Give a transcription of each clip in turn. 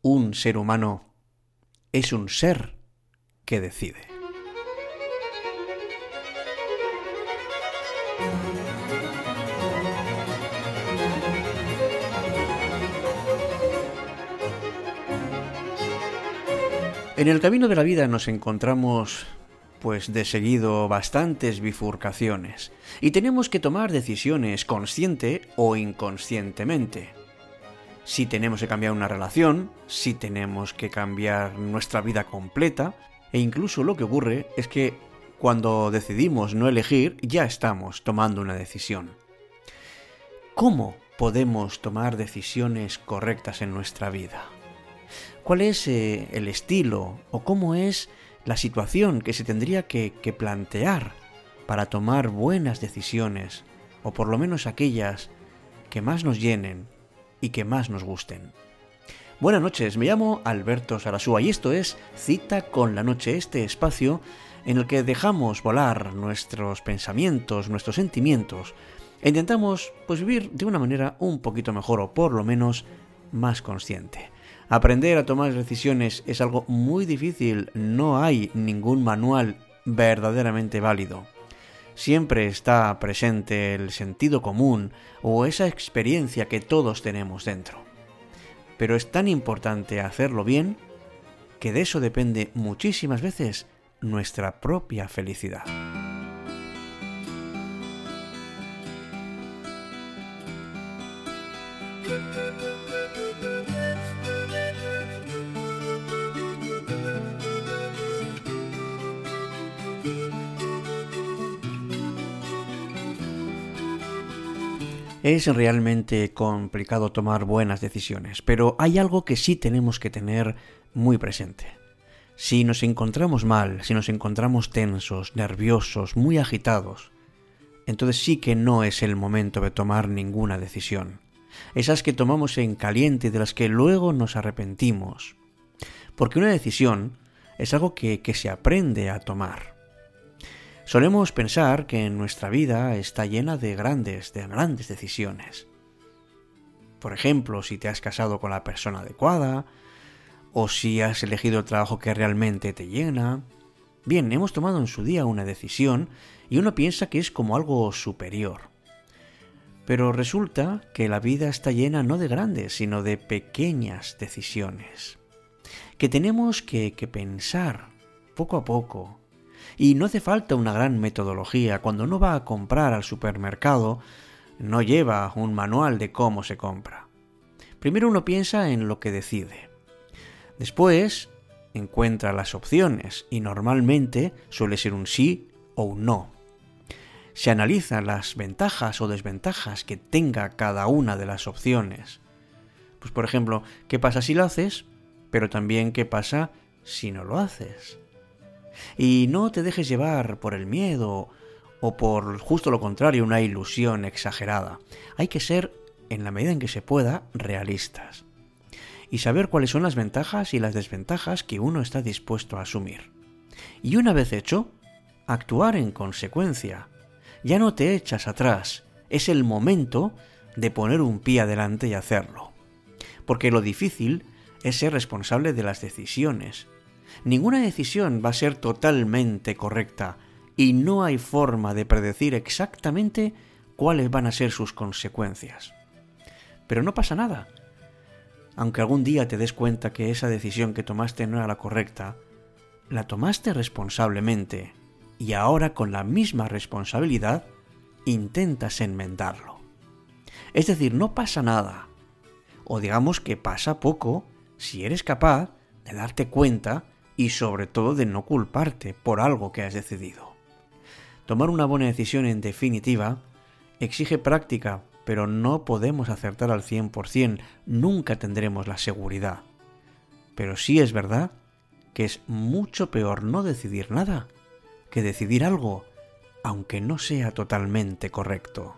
un ser humano es un ser que decide. En el camino de la vida nos encontramos, pues de seguido, bastantes bifurcaciones y tenemos que tomar decisiones consciente o inconscientemente. Si tenemos que cambiar una relación, si tenemos que cambiar nuestra vida completa, e incluso lo que ocurre es que cuando decidimos no elegir, ya estamos tomando una decisión. ¿Cómo podemos tomar decisiones correctas en nuestra vida? ¿Cuál es el estilo o cómo es la situación que se tendría que plantear para tomar buenas decisiones, o por lo menos aquellas que más nos llenen y que más nos gusten? Buenas noches, me llamo Alberto Sarasúa y esto es Cita con la Noche, este espacio en el que dejamos volar nuestros pensamientos, nuestros sentimientos e intentamos vivir de una manera un poquito mejor o por lo menos más consciente. Aprender a tomar decisiones es algo muy difícil, no hay ningún manual verdaderamente válido. Siempre está presente el sentido común o esa experiencia que todos tenemos dentro. Pero es tan importante hacerlo bien que de eso depende muchísimas veces nuestra propia felicidad. Es realmente complicado tomar buenas decisiones, pero hay algo que sí tenemos que tener muy presente. Si nos encontramos mal, si nos encontramos tensos, nerviosos, muy agitados, entonces sí que no es el momento de tomar ninguna decisión. Esas que tomamos en caliente y de las que luego nos arrepentimos. Porque una decisión es algo que se aprende a tomar. Solemos pensar que nuestra vida está llena de grandes decisiones. Por ejemplo, si te has casado con la persona adecuada, o si has elegido el trabajo que realmente te llena. Bien, hemos tomado en su día una decisión y uno piensa que es como algo superior. Pero resulta que la vida está llena no de grandes, sino de pequeñas decisiones, que tenemos que pensar poco a poco. Y no hace falta una gran metodología. Cuando uno va a comprar al supermercado, no lleva un manual de cómo se compra. Primero uno piensa en lo que decide. Después encuentra las opciones y normalmente suele ser un sí o un no. Se analizan las ventajas o desventajas que tenga cada una de las opciones. Pues por ejemplo, ¿qué pasa si lo haces? Pero también ¿qué pasa si no lo haces? Y no te dejes llevar por el miedo o por justo lo contrario, una ilusión exagerada. Hay que ser, en la medida en que se pueda, realistas y saber cuáles son las ventajas y las desventajas que uno está dispuesto a asumir. Y una vez hecho, actuar en consecuencia. Ya no te echas atrás, es el momento de poner un pie adelante y hacerlo. Porque lo difícil es ser responsable de las decisiones. Ninguna decisión va a ser totalmente correcta y no hay forma de predecir exactamente cuáles van a ser sus consecuencias. Pero no pasa nada. Aunque algún día te des cuenta que esa decisión que tomaste no era la correcta, la tomaste responsablemente y ahora con la misma responsabilidad intentas enmendarlo. Es decir, no pasa nada. O digamos que pasa poco si eres capaz de darte cuenta y sobre todo de no culparte por algo que has decidido. Tomar una buena decisión en definitiva exige práctica, pero no podemos acertar al 100%, nunca tendremos la seguridad. Pero sí es verdad que es mucho peor no decidir nada que decidir algo, aunque no sea totalmente correcto.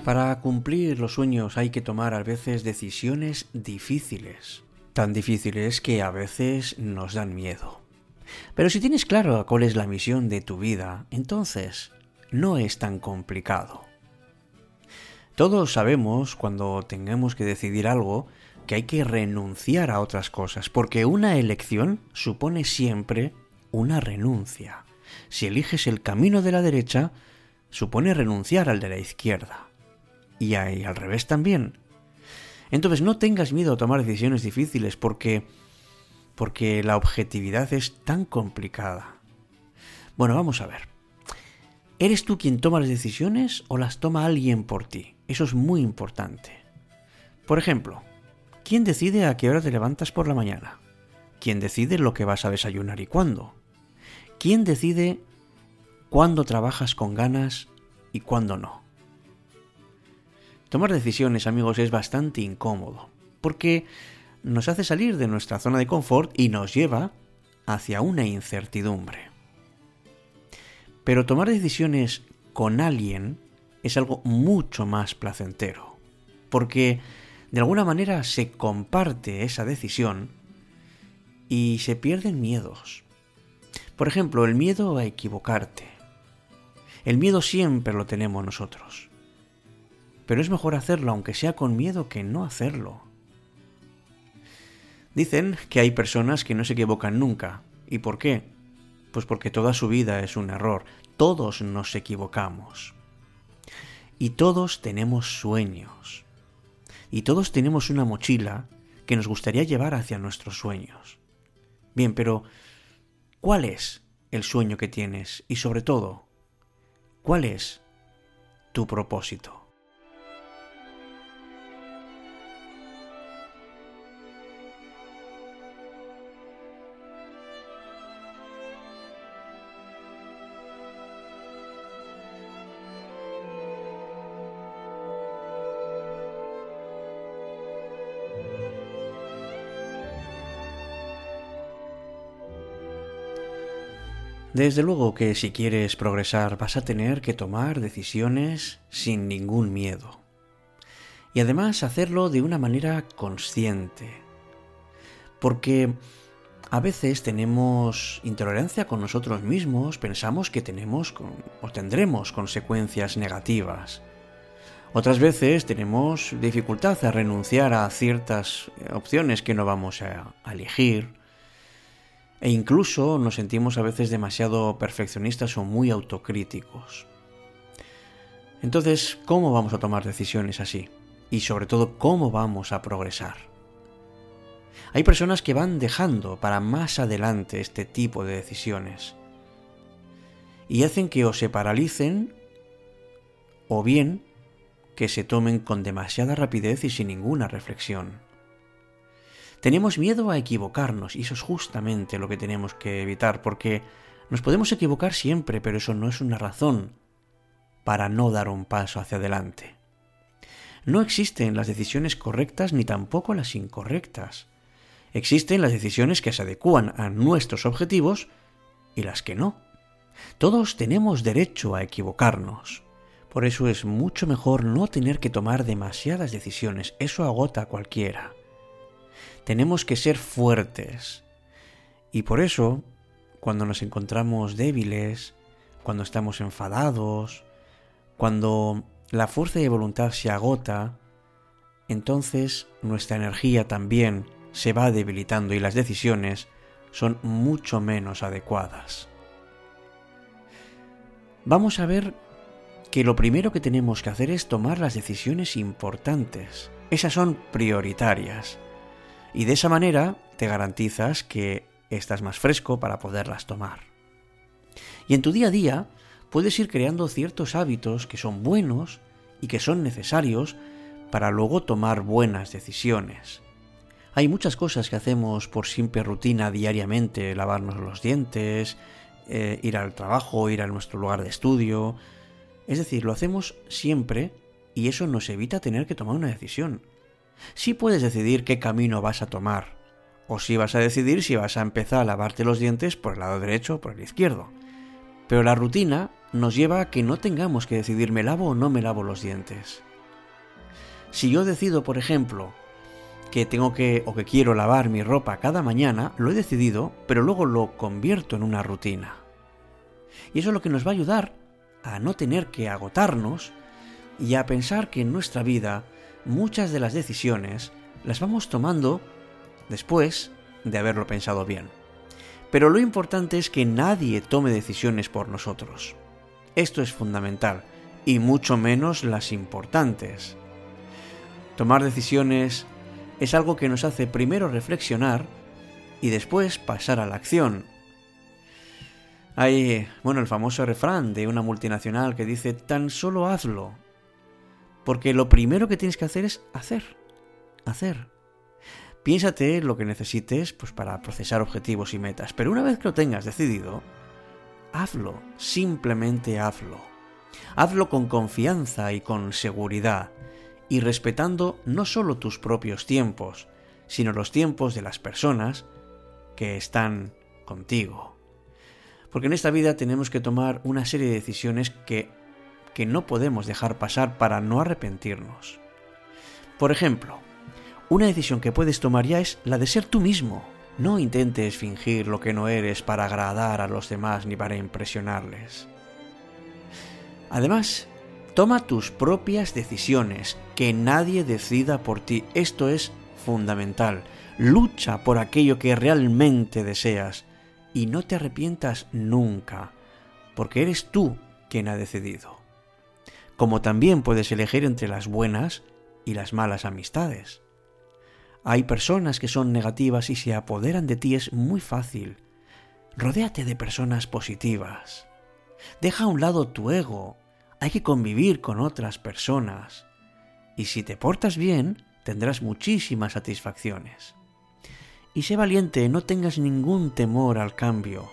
Para cumplir los sueños hay que tomar a veces decisiones difíciles, tan difíciles que a veces nos dan miedo. Pero si tienes claro cuál es la misión de tu vida, entonces no es tan complicado. Todos sabemos cuando tengamos que decidir algo que hay que renunciar a otras cosas, porque una elección supone siempre una renuncia. Si eliges el camino de la derecha, supone renunciar al de la izquierda. Y al revés también. Entonces no tengas miedo a tomar decisiones difíciles porque la objetividad es tan complicada. Bueno, vamos a ver. ¿Eres tú quien toma las decisiones o las toma alguien por ti? Eso es muy importante. Por ejemplo, ¿quién decide a qué hora te levantas por la mañana? ¿Quién decide lo que vas a desayunar y cuándo? ¿Quién decide cuándo trabajas con ganas y cuándo no? Tomar decisiones, amigos, es bastante incómodo, porque nos hace salir de nuestra zona de confort y nos lleva hacia una incertidumbre. Pero tomar decisiones con alguien es algo mucho más placentero, porque de alguna manera se comparte esa decisión y se pierden miedos. Por ejemplo, el miedo a equivocarte. El miedo siempre lo tenemos nosotros. Pero es mejor hacerlo aunque sea con miedo que no hacerlo. Dicen que hay personas que no se equivocan nunca. ¿Y por qué? Pues porque toda su vida es un error. Todos nos equivocamos. Y todos tenemos sueños. Y todos tenemos una mochila que nos gustaría llevar hacia nuestros sueños. Bien, pero ¿cuál es el sueño que tienes? Y sobre todo, ¿cuál es tu propósito? Desde luego que si quieres progresar vas a tener que tomar decisiones sin ningún miedo. Y además hacerlo de una manera consciente. Porque a veces tenemos intolerancia con nosotros mismos, pensamos que tenemos o tendremos consecuencias negativas. Otras veces tenemos dificultad a renunciar a ciertas opciones que no vamos a elegir. E incluso nos sentimos a veces demasiado perfeccionistas o muy autocríticos. Entonces, ¿cómo vamos a tomar decisiones así? Y sobre todo, ¿cómo vamos a progresar? Hay personas que van dejando para más adelante este tipo de decisiones. Y hacen que o se paralicen o bien que se tomen con demasiada rapidez y sin ninguna reflexión. Tenemos miedo a equivocarnos y eso es justamente lo que tenemos que evitar porque nos podemos equivocar siempre, pero eso no es una razón para no dar un paso hacia adelante. No existen las decisiones correctas ni tampoco las incorrectas. Existen las decisiones que se adecúan a nuestros objetivos y las que no. Todos tenemos derecho a equivocarnos. Por eso es mucho mejor no tener que tomar demasiadas decisiones. Eso agota a cualquiera. Tenemos que ser fuertes. Y por eso, cuando nos encontramos débiles, cuando estamos enfadados, cuando la fuerza de voluntad se agota, entonces nuestra energía también se va debilitando y las decisiones son mucho menos adecuadas. Vamos a ver que lo primero que tenemos que hacer es tomar las decisiones importantes. Esas son prioritarias. Y de esa manera te garantizas que estás más fresco para poderlas tomar. Y en tu día a día puedes ir creando ciertos hábitos que son buenos y que son necesarios para luego tomar buenas decisiones. Hay muchas cosas que hacemos por simple rutina diariamente, lavarnos los dientes, ir al trabajo, ir a nuestro lugar de estudio. Es decir, lo hacemos siempre y eso nos evita tener que tomar una decisión. Sí puedes decidir qué camino vas a tomar, o sí vas a decidir si vas a empezar a lavarte los dientes por el lado derecho o por el izquierdo. Pero la rutina nos lleva a que no tengamos que decidir me lavo o no me lavo los dientes. Si yo decido, por ejemplo, que tengo que o que quiero lavar mi ropa cada mañana, lo he decidido, pero luego lo convierto en una rutina. Y eso es lo que nos va a ayudar a no tener que agotarnos y a pensar que en nuestra vida muchas de las decisiones las vamos tomando después de haberlo pensado bien. Pero lo importante es que nadie tome decisiones por nosotros. Esto es fundamental, y mucho menos las importantes. Tomar decisiones es algo que nos hace primero reflexionar y después pasar a la acción. Hay, el famoso refrán de una multinacional que dice: tan solo hazlo. Porque lo primero que tienes que hacer es hacer. Piénsate lo que necesites para procesar objetivos y metas, pero una vez que lo tengas decidido, hazlo, simplemente hazlo. Hazlo con confianza y con seguridad, y respetando no solo tus propios tiempos, sino los tiempos de las personas que están contigo. Porque en esta vida tenemos que tomar una serie de decisiones que no podemos dejar pasar para no arrepentirnos. Por ejemplo, una decisión que puedes tomar ya es la de ser tú mismo. No intentes fingir lo que no eres para agradar a los demás ni para impresionarles. Además, toma tus propias decisiones, que nadie decida por ti. Esto es fundamental. Lucha por aquello que realmente deseas y no te arrepientas nunca, porque eres tú quien ha decidido. Como también puedes elegir entre las buenas y las malas amistades. Hay personas que son negativas y se apoderan de ti, es muy fácil. Rodéate de personas positivas. Deja a un lado tu ego. Hay que convivir con otras personas. Y si te portas bien, tendrás muchísimas satisfacciones. Y sé valiente, no tengas ningún temor al cambio.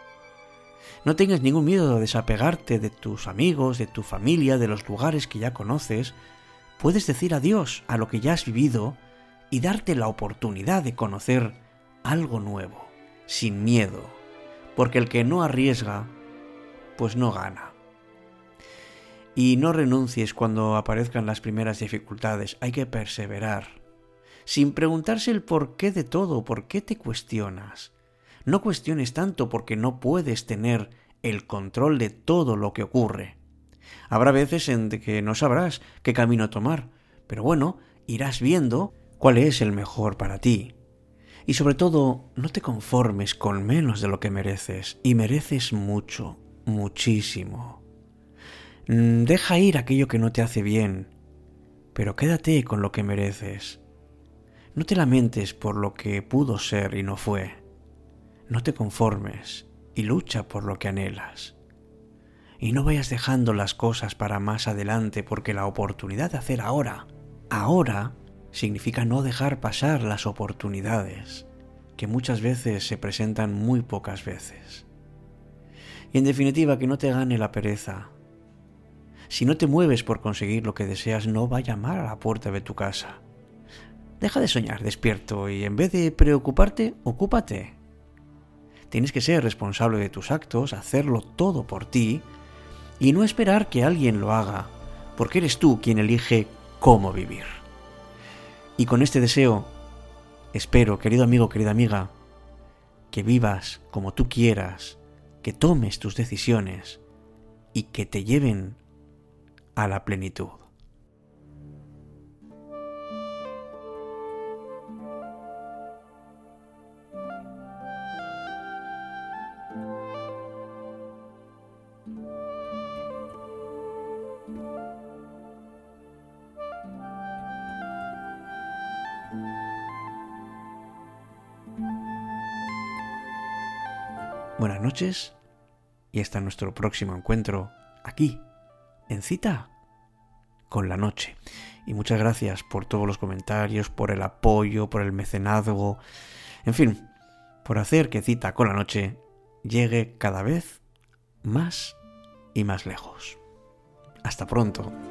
No tengas ningún miedo de desapegarte de tus amigos, de tu familia, de los lugares que ya conoces. Puedes decir adiós a lo que ya has vivido y darte la oportunidad de conocer algo nuevo, sin miedo, porque el que no arriesga, pues no gana. Y no renuncies cuando aparezcan las primeras dificultades, hay que perseverar, sin preguntarse el porqué de todo, por qué te cuestionas. No cuestiones tanto porque no puedes tener el control de todo lo que ocurre. Habrá veces en que no sabrás qué camino tomar, pero irás viendo cuál es el mejor para ti. Y sobre todo, no te conformes con menos de lo que mereces, y mereces mucho, muchísimo. Deja ir aquello que no te hace bien, pero quédate con lo que mereces. No te lamentes por lo que pudo ser y no fue. No te conformes y lucha por lo que anhelas. Y no vayas dejando las cosas para más adelante, porque la oportunidad de hacer ahora significa no dejar pasar las oportunidades, que muchas veces se presentan muy pocas veces. Y en definitiva, que no te gane la pereza. Si no te mueves por conseguir lo que deseas, no va a llamar a la puerta de tu casa. Deja de soñar despierto y en vez de preocuparte, ocúpate. Tienes que ser responsable de tus actos, hacerlo todo por ti y no esperar que alguien lo haga, porque eres tú quien elige cómo vivir. Y con este deseo, espero, querido amigo, querida amiga, que vivas como tú quieras, que tomes tus decisiones y que te lleven a la plenitud. Buenas noches y hasta nuestro próximo encuentro aquí, en Cita con la Noche. Y muchas gracias por todos los comentarios, por el apoyo, por el mecenazgo, en fin, por hacer que Cita con la Noche llegue cada vez más y más lejos. Hasta pronto.